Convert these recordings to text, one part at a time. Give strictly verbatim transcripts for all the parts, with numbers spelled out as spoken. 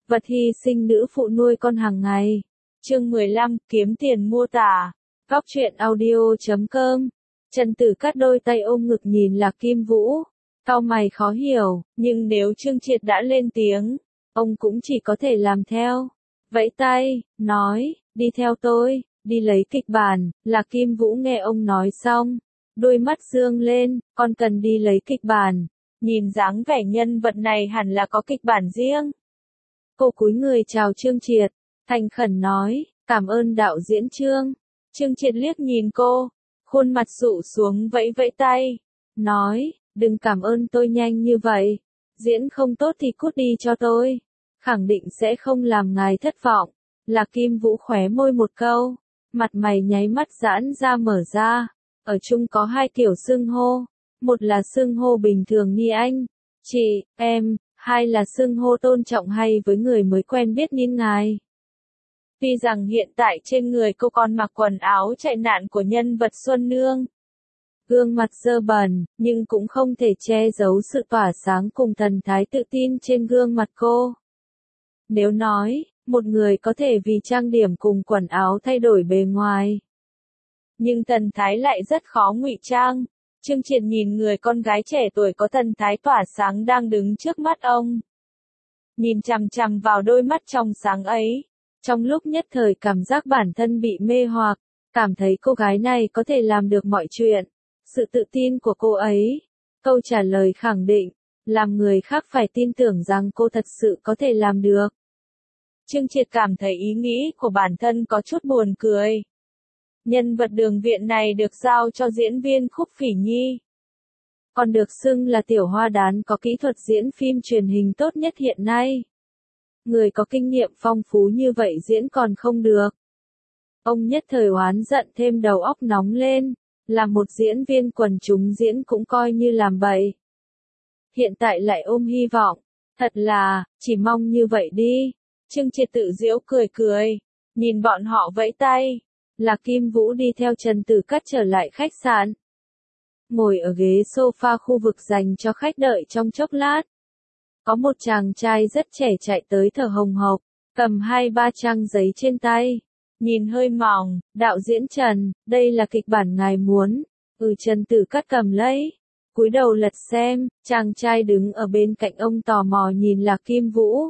vật hy sinh nữ phụ nuôi con hàng ngày. Chương mười lăm, kiếm tiền mua tả. Góc truyện audio chấm com. Trần Tử Cát đôi tay ôm ngực nhìn Lạc Kim Vũ, cau mày khó hiểu, nhưng nếu Trương Triệt đã lên tiếng, ông cũng chỉ có thể làm theo. Vẫy tay, nói, đi theo tôi, đi lấy kịch bản. Lạc Kim Vũ nghe ông nói xong, đôi mắt dương lên, con cần đi lấy kịch bản. Nhìn dáng vẻ nhân vật này hẳn là có kịch bản riêng. Cô cúi người chào Trương Triệt, thành khẩn nói, cảm ơn đạo diễn Trương. Trương Triệt liếc nhìn cô, khuôn mặt sụ xuống vẫy vẫy tay, nói, đừng cảm ơn tôi nhanh như vậy, diễn không tốt thì cút đi cho tôi, khẳng định sẽ không làm ngài thất vọng. Lạc Kim Vũ khóe môi một câu, mặt mày nháy mắt giãn ra mở ra, ở chung có hai kiểu xưng hô, một là xưng hô bình thường như anh, chị, em, hai là xưng hô tôn trọng hay với người mới quen biết như ngài. Tuy rằng hiện tại trên người cô còn mặc quần áo chạy nạn của nhân vật Xuân Nương, gương mặt dơ bẩn, nhưng cũng không thể che giấu sự tỏa sáng cùng thần thái tự tin trên gương mặt cô. Nếu nói, một người có thể vì trang điểm cùng quần áo thay đổi bề ngoài, nhưng thần thái lại rất khó ngụy trang. Trương Triệt nhìn người con gái trẻ tuổi có thần thái tỏa sáng đang đứng trước mắt ông. Nhìn chằm chằm vào đôi mắt trong sáng ấy, trong lúc nhất thời cảm giác bản thân bị mê hoặc, cảm thấy cô gái này có thể làm được mọi chuyện. Sự tự tin của cô ấy, câu trả lời khẳng định, làm người khác phải tin tưởng rằng cô thật sự có thể làm được. Trương Triệt cảm thấy ý nghĩ của bản thân có chút buồn cười. Nhân vật Đường Viện này được giao cho diễn viên Khúc Phỉ Nhi, còn được xưng là tiểu hoa đán có kỹ thuật diễn phim truyền hình tốt nhất hiện nay. Người có kinh nghiệm phong phú như vậy diễn còn không được. Ông nhất thời oán giận thêm đầu óc nóng lên, là một diễn viên quần chúng diễn cũng coi như làm bậy. Hiện tại lại ôm hy vọng, thật là, chỉ mong như vậy đi. Trương Triệt tự giễu cười cười, nhìn bọn họ vẫy tay. Lạc Kim Vũ đi theo Trần Tử Cát trở lại khách sạn. Ngồi ở ghế sofa khu vực dành cho khách đợi trong chốc lát. Có một chàng trai rất trẻ chạy tới thở hồng hộc, cầm hai ba trang giấy trên tay. Nhìn hơi mỏng, đạo diễn Trần, đây là kịch bản ngài muốn. Ừ, Trần Tử Cát cầm lấy, cúi đầu lật xem, chàng trai đứng ở bên cạnh ông tò mò nhìn Lạc Kim Vũ.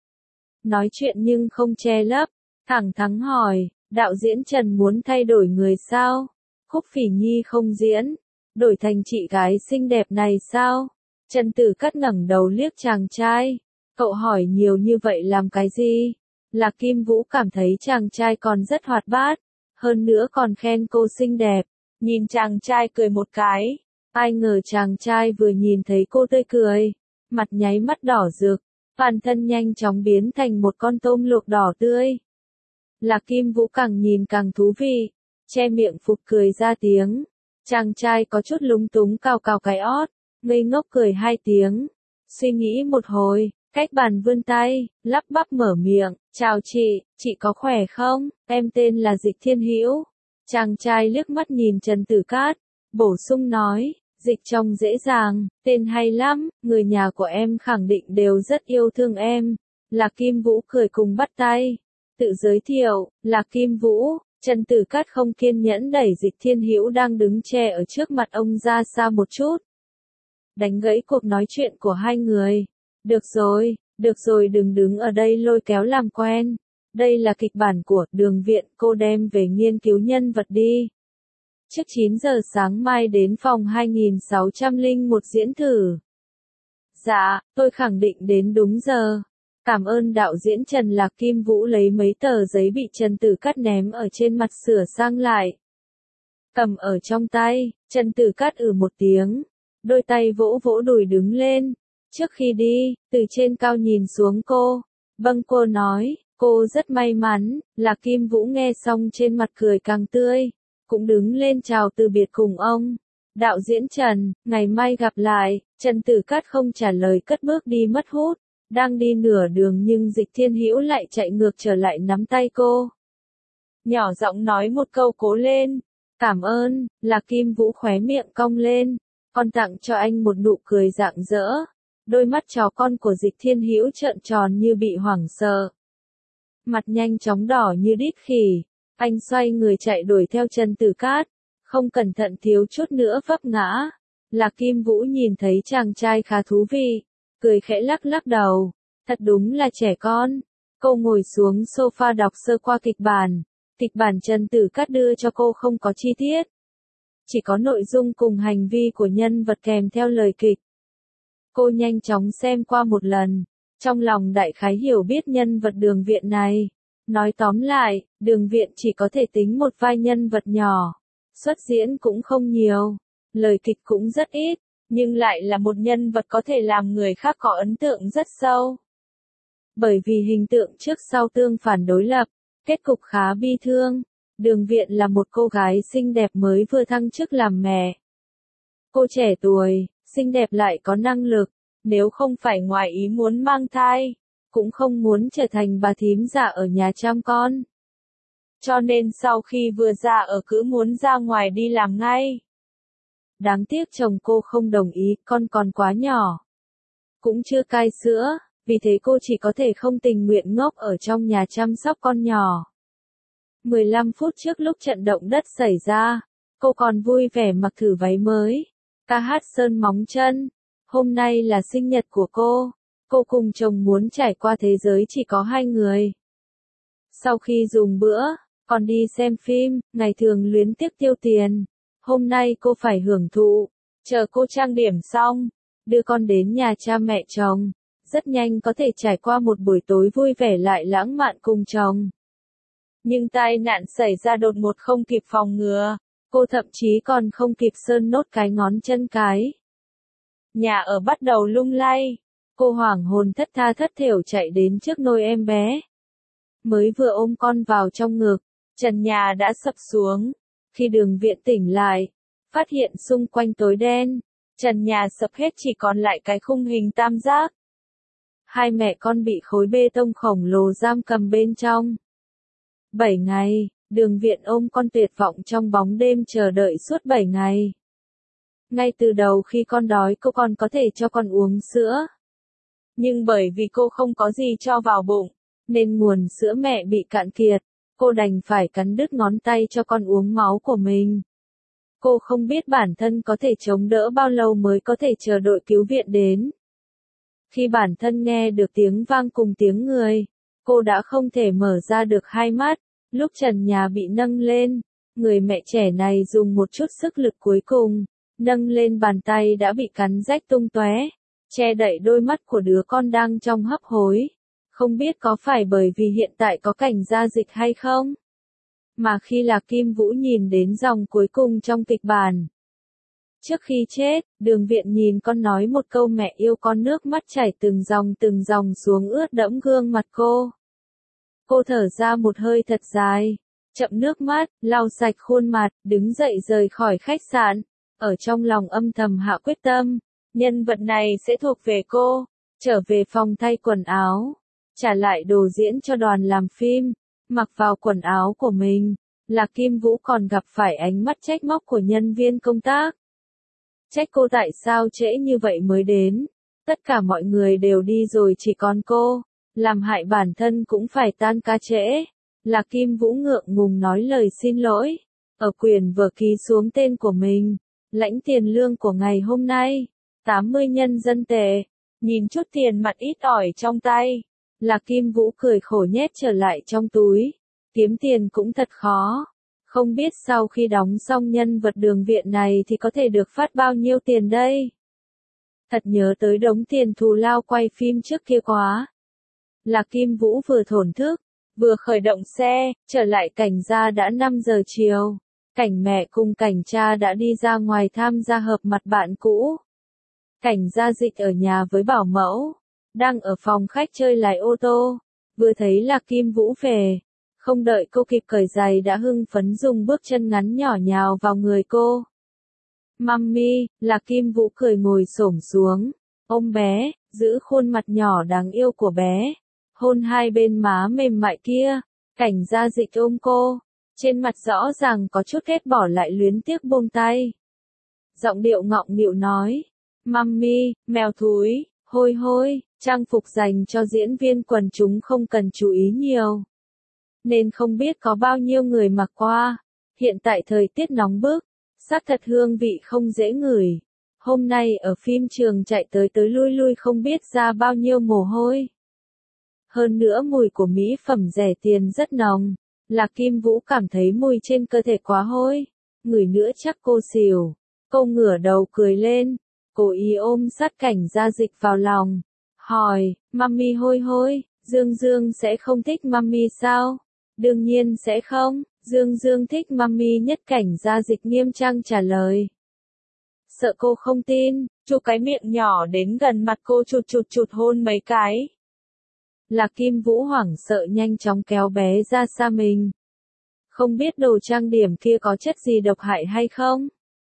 Nói chuyện nhưng không che lấp, thẳng thắn hỏi, đạo diễn Trần muốn thay đổi người sao? Khúc Phỉ Nhi không diễn, đổi thành chị gái xinh đẹp này sao? Trần Tử Cát ngẩng đầu liếc chàng trai, cậu hỏi nhiều như vậy làm cái gì? Lạc Kim Vũ cảm thấy chàng trai còn rất hoạt bát, hơn nữa còn khen cô xinh đẹp, nhìn chàng trai cười một cái, ai ngờ chàng trai vừa nhìn thấy cô tươi cười, mặt nháy mắt đỏ rực, toàn thân nhanh chóng biến thành một con tôm luộc đỏ tươi. Lạc Kim Vũ càng nhìn càng thú vị, che miệng phụt cười ra tiếng, chàng trai có chút lúng túng cào cào cái ót, ngây ngốc cười hai tiếng, suy nghĩ một hồi, cách bàn vươn tay, lắp bắp mở miệng, chào chị, chị có khỏe không, em tên là Dịch Thiên Hữu. Chàng trai liếc mắt nhìn Trần Tử Cát, bổ sung nói, dịch trông dễ dàng, tên hay lắm, người nhà của em khẳng định đều rất yêu thương em. Lạc Kim Vũ cười cùng bắt tay, tự giới thiệu, Lạc Kim Vũ. Trần Tử Cát không kiên nhẫn đẩy Dịch Thiên Hữu đang đứng che ở trước mặt ông ra xa một chút, đánh gãy cuộc nói chuyện của hai người. Được rồi, được rồi, đừng đứng ở đây lôi kéo làm quen. Đây là kịch bản của Đường Viện, cô đem về nghiên cứu nhân vật đi. Trước chín giờ sáng mai đến phòng hai nghìn sáu trăm lẻ một diễn thử. Dạ, tôi khẳng định đến đúng giờ. Cảm ơn đạo diễn Trần. Lạc Kim Vũ lấy mấy tờ giấy bị Trần Tử Cát ném ở trên mặt sửa sang lại, cầm ở trong tay. Trần Tử Cát ừ một tiếng, đôi tay vỗ vỗ đùi đứng lên. Trước khi đi, từ trên cao nhìn xuống cô, vâng cô nói, cô rất may mắn. Lạc Kim Vũ nghe xong trên mặt cười càng tươi, cũng đứng lên chào từ biệt cùng ông. Đạo diễn Trần, ngày mai gặp lại. Trần Tử Cát không trả lời cất bước đi mất hút. Đang đi nửa đường nhưng Dịch Thiên Hữu lại chạy ngược trở lại nắm tay cô, nhỏ giọng nói một câu cố lên. Cảm ơn. Lạc Kim Vũ khóe miệng cong lên, còn tặng cho anh một nụ cười rạng rỡ. Đôi mắt chó con của Dịch Thiên Hữu trợn tròn như bị hoảng sợ. Mặt nhanh chóng đỏ như đít khỉ, anh xoay người chạy đuổi theo Trần Tử Cát, không cẩn thận thiếu chút nữa vấp ngã. Lạc Kim Vũ nhìn thấy chàng trai khá thú vị, cười khẽ lắc lắc đầu, thật đúng là trẻ con. Cô ngồi xuống sofa đọc sơ qua kịch bản, kịch bản Trần Tử Cát đưa cho cô không có chi tiết, chỉ có nội dung cùng hành vi của nhân vật kèm theo lời kịch. Cô nhanh chóng xem qua một lần, trong lòng đại khái hiểu biết nhân vật Đường Viện này. Nói tóm lại, Đường Viện chỉ có thể tính một vai nhân vật nhỏ, xuất diễn cũng không nhiều, lời kịch cũng rất ít, nhưng lại là một nhân vật có thể làm người khác có ấn tượng rất sâu. Bởi vì hình tượng trước sau tương phản đối lập, kết cục khá bi thương. Đường Viện là một cô gái xinh đẹp mới vừa thăng chức làm mẹ. Cô trẻ tuổi, xinh đẹp lại có năng lực, nếu không phải ngoài ý muốn mang thai, cũng không muốn trở thành bà thím già ở nhà chăm con. Cho nên sau khi vừa ra ở cứ muốn ra ngoài đi làm ngay. Đáng tiếc chồng cô không đồng ý, con còn quá nhỏ. Cũng chưa cai sữa, vì thế cô chỉ có thể không tình nguyện ngốc ở trong nhà chăm sóc con nhỏ. mười lăm phút trước lúc trận động đất xảy ra, cô còn vui vẻ mặc thử váy mới, ca hát sơn móng chân. Hôm nay là sinh nhật của cô, cô cùng chồng muốn trải qua thế giới chỉ có hai người. Sau khi dùng bữa, còn đi xem phim, ngày thường luyến tiếc tiêu tiền. Hôm nay cô phải hưởng thụ, chờ cô trang điểm xong, đưa con đến nhà cha mẹ chồng, rất nhanh có thể trải qua một buổi tối vui vẻ lại lãng mạn cùng chồng. Nhưng tai nạn xảy ra đột ngột không kịp phòng ngừa, cô thậm chí còn không kịp sơn nốt cái ngón chân cái. Nhà ở bắt đầu lung lay, cô hoảng hồn thất tha thất thểu chạy đến trước nôi em bé. Mới vừa ôm con vào trong ngực, trần nhà đã sập xuống. Khi Đường Viện tỉnh lại, phát hiện xung quanh tối đen, trần nhà sập hết chỉ còn lại cái khung hình tam giác. Hai mẹ con bị khối bê tông khổng lồ giam cầm bên trong. Bảy ngày, Đường Viện ôm con tuyệt vọng trong bóng đêm chờ đợi suốt bảy ngày. Ngay từ đầu khi con đói cô còn có thể cho con uống sữa. Nhưng bởi vì cô không có gì cho vào bụng, nên nguồn sữa mẹ bị cạn kiệt, cô đành phải cắn đứt ngón tay cho con uống máu của mình. Cô không biết bản thân có thể chống đỡ bao lâu mới có thể chờ đội cứu viện đến. Khi bản thân nghe được tiếng vang cùng tiếng người, cô đã không thể mở ra được hai mắt. Lúc trần nhà bị nâng lên, người mẹ trẻ này dùng một chút sức lực cuối cùng, nâng lên bàn tay đã bị cắn rách tung tóe, che đậy đôi mắt của đứa con đang trong hấp hối. Không biết có phải bởi vì hiện tại có cảnh gia dịch hay không? Mà khi Lạc Kim Vũ nhìn đến dòng cuối cùng trong kịch bản. Trước khi chết, Đường Viện nhìn con nói một câu mẹ yêu con, nước mắt chảy từng dòng từng dòng xuống ướt đẫm gương mặt cô. Cô thở ra một hơi thật dài, chậm nước mắt, lau sạch khuôn mặt, đứng dậy rời khỏi khách sạn. Ở trong lòng âm thầm hạ quyết tâm, nhân vật này sẽ thuộc về cô. Trở về phòng thay quần áo, trả lại đồ diễn cho đoàn làm phim, mặc vào quần áo của mình. Lạc Kim Vũ còn gặp phải ánh mắt trách móc của nhân viên công tác. Trách cô tại sao trễ như vậy mới đến. Tất cả mọi người đều đi rồi chỉ còn cô. Làm hại bản thân cũng phải tan ca trễ. Lạc Kim Vũ ngượng ngùng nói lời xin lỗi. Ở quyển vừa ký xuống tên của mình. Lãnh tiền lương của ngày hôm nay. tám mươi nhân dân tệ. Nhìn chút tiền mặt ít ỏi trong tay. Lạc Kim Vũ cười khổ nhét trở lại trong túi. Kiếm tiền cũng thật khó. Không biết sau khi đóng xong nhân vật Đường Viện này thì có thể được phát bao nhiêu tiền đây? Thật nhớ tới đống tiền thù lao quay phim trước kia quá. Lạc Kim Vũ vừa thổn thức, vừa khởi động xe, trở lại Cảnh gia đã năm giờ chiều. Cảnh mẹ cùng Cảnh cha đã đi ra ngoài tham gia họp mặt bạn cũ. Cảnh gia Dịch ở nhà với bảo mẫu, đang ở phòng khách chơi lái ô tô, vừa thấy Lạc Kim Vũ về. Không đợi cô kịp cởi giày đã hưng phấn dùng bước chân ngắn nhỏ nhào vào người cô. Mummy, Lạc Kim Vũ cười ngồi xổm xuống, ôm bé, giữ khuôn mặt nhỏ đáng yêu của bé, hôn hai bên má mềm mại kia. Cảnh gia Dịch ôm cô, trên mặt rõ ràng có chút ghét bỏ lại luyến tiếc buông tay. Giọng điệu ngọng nghịu nói, Mummy, mèo thúi, Hôi hôi, trang phục dành cho diễn viên quần chúng không cần chú ý nhiều. Nên không biết có bao nhiêu người mặc qua. Hiện tại thời tiết nóng bức, xác thật hương vị không dễ ngửi. Hôm nay ở phim trường chạy tới tới lui lui không biết ra bao nhiêu mồ hôi. Hơn nữa mùi của mỹ phẩm rẻ tiền rất nồng. Lạc Kim Vũ cảm thấy mùi trên cơ thể quá hôi. Ngửi nữa chắc cô xỉu. Cô ngửa đầu cười lên. Cố ý ôm sát Cảnh Gia Dịch vào lòng. Hỏi, mami hôi hôi, Dương Dương sẽ không thích mami sao? Đương nhiên sẽ không, Dương Dương thích mami nhất. Cảnh Gia Dịch nghiêm trang trả lời. Sợ cô không tin, chụp cái miệng nhỏ đến gần mặt cô chụt chụt chụt hôn mấy cái. Lạc Kim Vũ hoảng sợ nhanh chóng kéo bé ra xa mình. Không biết đồ trang điểm kia có chất gì độc hại hay không?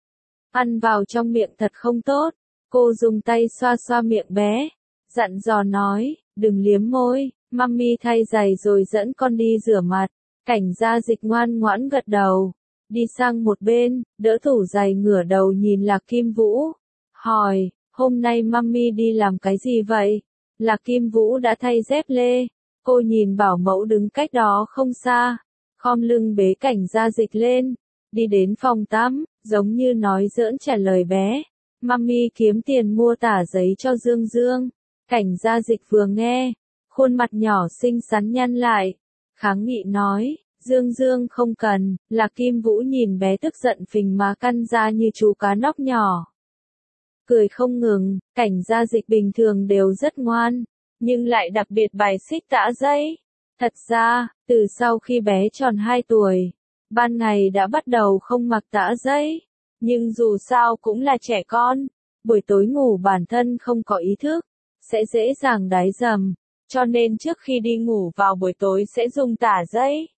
Ăn vào trong miệng thật không tốt. Cô dùng tay xoa xoa miệng bé. Dặn dò nói, đừng liếm môi, mami thay giày rồi dẫn con đi rửa mặt. Cảnh Gia Dịch ngoan ngoãn gật đầu. Đi sang một bên, đỡ tủ giày ngửa đầu nhìn Lạc Kim Vũ. Hỏi, hôm nay mami đi làm cái gì vậy? Lạc Kim Vũ đã thay dép lê. Cô nhìn bảo mẫu đứng cách đó không xa. Khom lưng bế Cảnh Gia Dịch lên. Đi đến phòng tắm, giống như nói giỡn trả lời bé. Mami kiếm tiền mua tả giấy cho Dương Dương. Cảnh Gia Dịch vừa nghe, khuôn mặt nhỏ xinh xắn nhăn lại. Kháng nghị nói, Dương Dương không cần. Lạc Kim Vũ nhìn bé tức giận phình má căn ra như chú cá nóc nhỏ. Cười không ngừng. Cảnh Gia Dịch bình thường đều rất ngoan, nhưng lại đặc biệt bài xích tã giấy. Thật ra, từ sau khi bé tròn hai tuổi, ban ngày đã bắt đầu không mặc tã giấy. Nhưng dù sao cũng là trẻ con, buổi tối ngủ bản thân không có ý thức, sẽ dễ dàng đái dầm, cho nên trước khi đi ngủ vào buổi tối sẽ dùng tả giấy.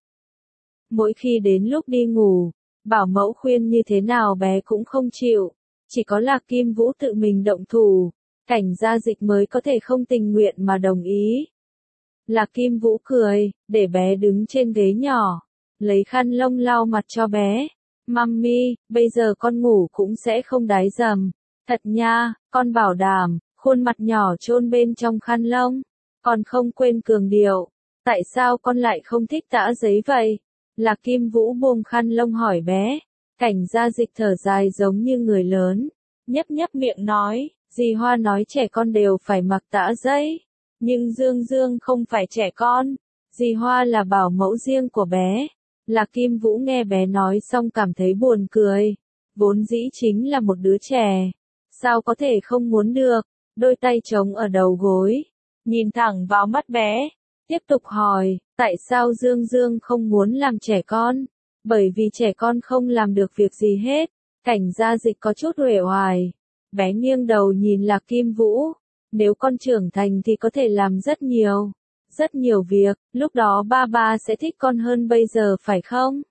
Mỗi khi đến lúc đi ngủ, bảo mẫu khuyên như thế nào bé cũng không chịu, chỉ có Lạc Kim Vũ tự mình động thủ, Cảnh Gia Dịch mới có thể không tình nguyện mà đồng ý. Lạc Kim Vũ cười, để bé đứng trên ghế nhỏ, lấy khăn lông lau mặt cho bé. Mami, bây giờ con ngủ cũng sẽ không đái dầm. Thật nha, con bảo đảm. Khuôn mặt nhỏ chôn bên trong khăn lông. Còn không quên cường điệu. Tại sao con lại không thích tã giấy vậy? Lạc Kim Vũ buông khăn lông hỏi bé. Cảnh Gia Dịch thở dài giống như người lớn. Nhấp nhấp miệng nói, dì Hoa nói trẻ con đều phải mặc tã giấy. Nhưng Dương Dương không phải trẻ con. Dì Hoa là bảo mẫu riêng của bé. Lạc Kim Vũ nghe bé nói xong cảm thấy buồn cười. Vốn dĩ chính là một đứa trẻ. Sao có thể không muốn được? Đôi tay trống ở đầu gối. Nhìn thẳng vào mắt bé. Tiếp tục hỏi, tại sao Dương Dương không muốn làm trẻ con? Bởi vì trẻ con không làm được việc gì hết. Cảnh Gia Dịch có chút uể oải. Bé nghiêng đầu nhìn Lạc Kim Vũ. Nếu con trưởng thành thì có thể làm rất nhiều. Rất nhiều việc, lúc đó ba ba sẽ thích con hơn bây giờ phải không?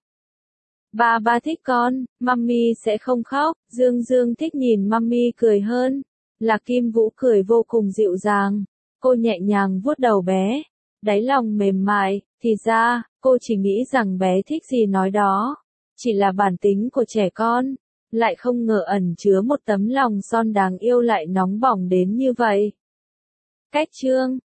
Ba ba thích con, mami sẽ không khóc. Dương Dương thích nhìn mami cười hơn. Lạc Kim Vũ cười vô cùng dịu dàng. Cô nhẹ nhàng vuốt đầu bé. Đáy lòng mềm mại, thì ra, cô chỉ nghĩ rằng bé thích gì nói đó. Chỉ là bản tính của trẻ con. Lại không ngờ ẩn chứa một tấm lòng son đáng yêu lại nóng bỏng đến như vậy. Cách chương